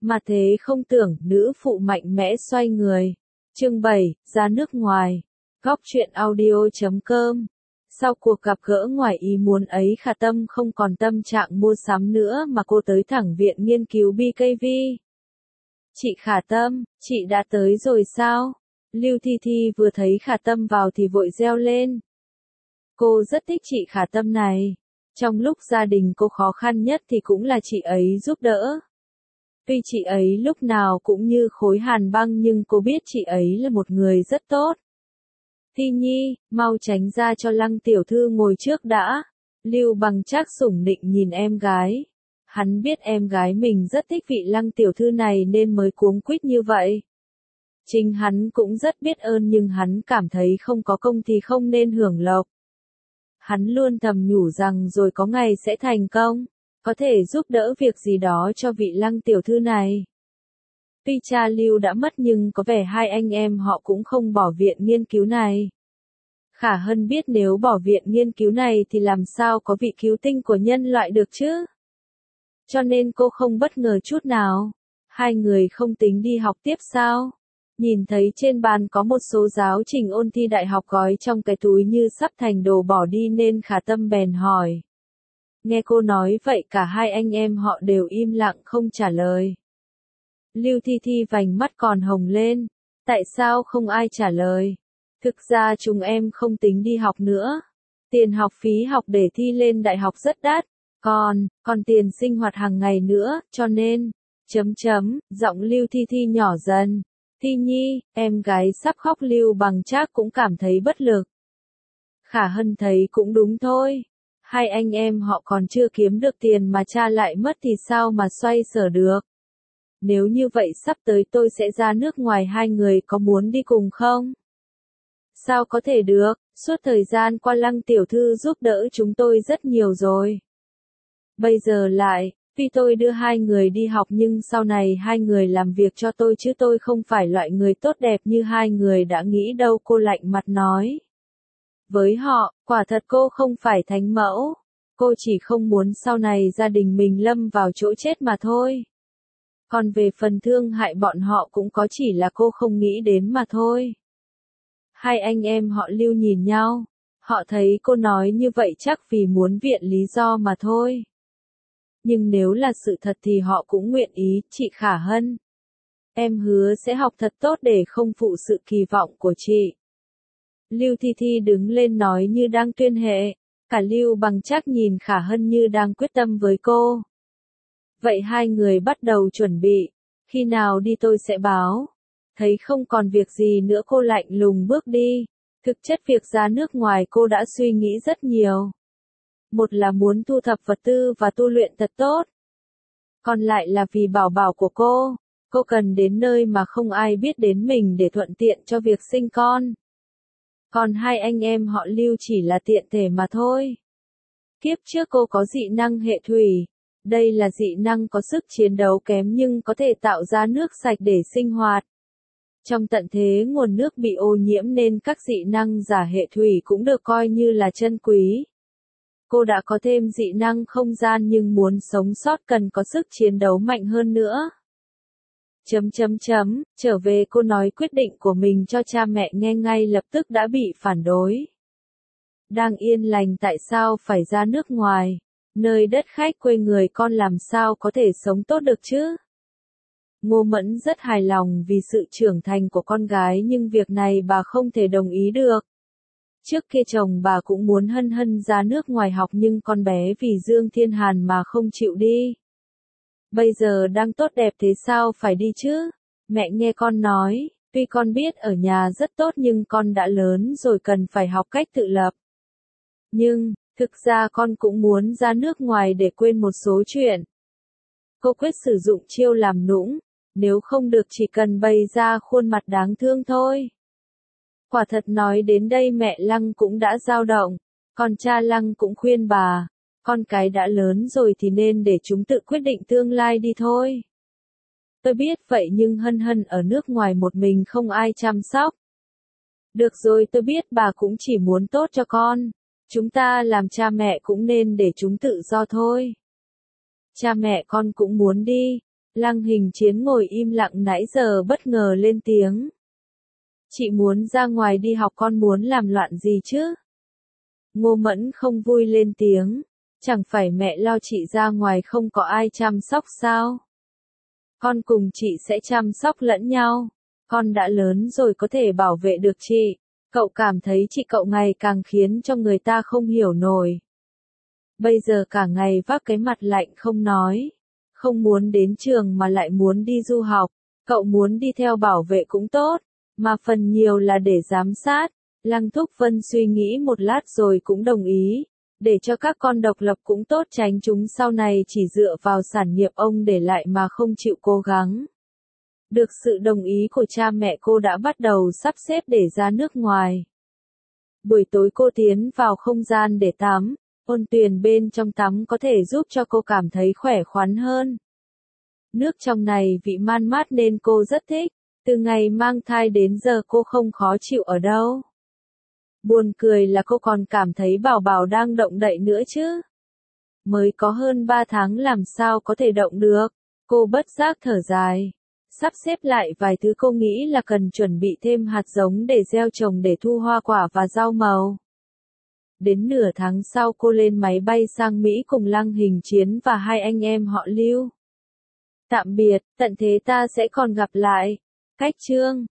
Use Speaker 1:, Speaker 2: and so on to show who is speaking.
Speaker 1: Mà thế không tưởng, nữ phụ mạnh mẽ xoay người. Chương 7, ra nước ngoài. Góc truyện audio.com. Sau cuộc gặp gỡ ngoài ý muốn ấy, Khả Tâm không còn tâm trạng mua sắm nữa mà cô tới thẳng viện nghiên cứu BKV. Chị Khả Tâm, chị đã tới rồi sao? Lưu Thi Thi vừa thấy Khả Tâm vào thì vội reo lên. Cô rất thích chị Khả Tâm này. Trong lúc gia đình cô khó khăn nhất thì cũng là chị ấy giúp đỡ. Tuy chị ấy lúc nào cũng như khối hàn băng nhưng cô biết chị ấy là một người rất tốt. Thi Nhi, mau tránh ra cho Lăng tiểu thư ngồi trước đã. Lưu Bằng Trác sủng nịnh nhìn em gái. Hắn biết em gái mình rất thích vị Lăng tiểu thư này nên mới cuống quýt như vậy. Chính hắn cũng rất biết ơn nhưng hắn cảm thấy không có công thì không nên hưởng lộc. Hắn luôn thầm nhủ rằng rồi có ngày sẽ thành công, có thể giúp đỡ việc gì đó cho vị Lăng tiểu thư này. Tuy cha Lưu đã mất nhưng có vẻ hai anh em họ cũng không bỏ viện nghiên cứu này. Khả Hân biết nếu bỏ viện nghiên cứu này thì làm sao có vị cứu tinh của nhân loại được chứ? Cho nên cô không bất ngờ chút nào. Hai người không tính đi học tiếp sao? Nhìn thấy trên bàn có một số giáo trình ôn thi đại học gói trong cái túi như sắp thành đồ bỏ đi nên Khả Tâm bèn hỏi. Nghe cô nói vậy cả hai anh em họ đều im lặng không trả lời. Lưu Thi Thi vành mắt còn hồng lên. Tại sao không ai trả lời? Thực ra chúng em không tính đi học nữa. Tiền học phí học để thi lên đại học rất đắt. Còn tiền sinh hoạt hàng ngày nữa, cho nên, giọng Lưu Thi Thi nhỏ dần. Thi Nhi, em gái sắp khóc. Lưu Bằng Trác cũng cảm thấy bất lực. Khả Hân thấy cũng đúng thôi. Hai anh em họ còn chưa kiếm được tiền mà cha lại mất thì sao mà xoay sở được. Nếu như vậy sắp tới tôi sẽ ra nước ngoài, hai người có muốn đi cùng không? Sao có thể được, suốt thời gian qua Lăng tiểu thư giúp đỡ chúng tôi rất nhiều rồi. Bây giờ lại, vì tôi đưa hai người đi học nhưng sau này hai người làm việc cho tôi chứ tôi không phải loại người tốt đẹp như hai người đã nghĩ đâu. Cô lạnh mặt nói. Với họ, quả thật cô không phải thánh mẫu. Cô chỉ không muốn sau này gia đình mình lâm vào chỗ chết mà thôi. Còn về phần thương hại bọn họ cũng có chỉ là cô không nghĩ đến mà thôi. Hai anh em họ Lưu nhìn nhau. Họ thấy cô nói như vậy chắc vì muốn viện lý do mà thôi. Nhưng nếu là sự thật thì họ cũng nguyện ý. Chị Khả Hân, em hứa sẽ học thật tốt để không phụ sự kỳ vọng của chị. Lưu Thi Thi đứng lên nói như đang tuyên hệ. Cả Lưu Bằng Trác nhìn Khả Hân như đang quyết tâm với cô. Vậy hai người bắt đầu chuẩn bị. Khi nào đi tôi sẽ báo. Thấy không còn việc gì nữa cô lạnh lùng bước đi. Thực chất việc ra nước ngoài cô đã suy nghĩ rất nhiều. Một là muốn thu thập vật tư và tu luyện thật tốt. Còn lại là vì bảo bảo của cô. Cô cần đến nơi mà không ai biết đến mình để thuận tiện cho việc sinh con. Còn hai anh em họ Lưu chỉ là tiện thể mà thôi. Kiếp trước cô có dị năng hệ thủy. Đây là dị năng có sức chiến đấu kém nhưng có thể tạo ra nước sạch để sinh hoạt. Trong tận thế nguồn nước bị ô nhiễm nên các dị năng giả hệ thủy cũng được coi như là chân quý. Cô đã có thêm dị năng không gian nhưng muốn sống sót cần có sức chiến đấu mạnh hơn nữa. Trở về cô nói quyết định của mình cho cha mẹ nghe ngay lập tức đã bị phản đối. Đang yên lành tại sao phải ra nước ngoài, nơi đất khách quê người con làm sao có thể sống tốt được chứ? Ngô Mẫn rất hài lòng vì sự trưởng thành của con gái nhưng việc này bà không thể đồng ý được. Trước kia chồng bà cũng muốn Hân Hân ra nước ngoài học nhưng con bé vì Dương Thiên Hàn mà không chịu đi. Bây giờ đang tốt đẹp thế sao phải đi chứ? Mẹ nghe con nói, tuy con biết ở nhà rất tốt nhưng con đã lớn rồi cần phải học cách tự lập. Nhưng, thực ra con cũng muốn ra nước ngoài để quên một số chuyện. Cô quyết sử dụng chiêu làm nũng, nếu không được chỉ cần bày ra khuôn mặt đáng thương thôi. Quả thật nói đến đây mẹ Lăng cũng đã dao động, còn cha Lăng cũng khuyên bà, con cái đã lớn rồi thì nên để chúng tự quyết định tương lai đi thôi. Tôi biết vậy nhưng Hân Hân ở nước ngoài một mình không ai chăm sóc. Được rồi tôi biết bà cũng chỉ muốn tốt cho con, chúng ta làm cha mẹ cũng nên để chúng tự do thôi. Cha mẹ con cũng muốn đi, Lăng Hình Chiến ngồi im lặng nãy giờ bất ngờ lên tiếng. Chị muốn ra ngoài đi học, con muốn làm loạn gì chứ? Ngô Mẫn không vui lên tiếng. Chẳng phải mẹ lo chị ra ngoài không có ai chăm sóc sao? Con cùng chị sẽ chăm sóc lẫn nhau. Con đã lớn rồi có thể bảo vệ được chị. Cậu cảm thấy chị cậu ngày càng khiến cho người ta không hiểu nổi. Bây giờ cả ngày vác cái mặt lạnh không nói. Không muốn đến trường mà lại muốn đi du học. Cậu muốn đi theo bảo vệ cũng tốt. Mà phần nhiều là để giám sát. Lăng Thúc Vân suy nghĩ một lát rồi cũng đồng ý. Để cho các con độc lập cũng tốt, tránh chúng sau này chỉ dựa vào sản nghiệp ông để lại mà không chịu cố gắng. Được sự đồng ý của cha mẹ, cô đã bắt đầu sắp xếp để ra nước ngoài. Buổi tối cô tiến vào không gian để tắm. Ôn tuyền bên trong tắm có thể giúp cho cô cảm thấy khỏe khoắn hơn. Nước trong này vị man mát nên cô rất thích. Từ ngày mang thai đến giờ cô không khó chịu ở đâu. Buồn cười là cô còn cảm thấy Bảo Bảo đang động đậy nữa chứ. Mới có hơn 3 tháng làm sao có thể động được. Cô bất giác thở dài. Sắp xếp lại vài thứ cô nghĩ là cần chuẩn bị thêm hạt giống để gieo trồng để thu hoa quả và rau màu. Đến nửa tháng sau cô lên máy bay sang Mỹ cùng Lăng Hình Chiến và hai anh em họ Lưu. Tạm biệt, tận thế ta sẽ còn gặp lại. Cách chương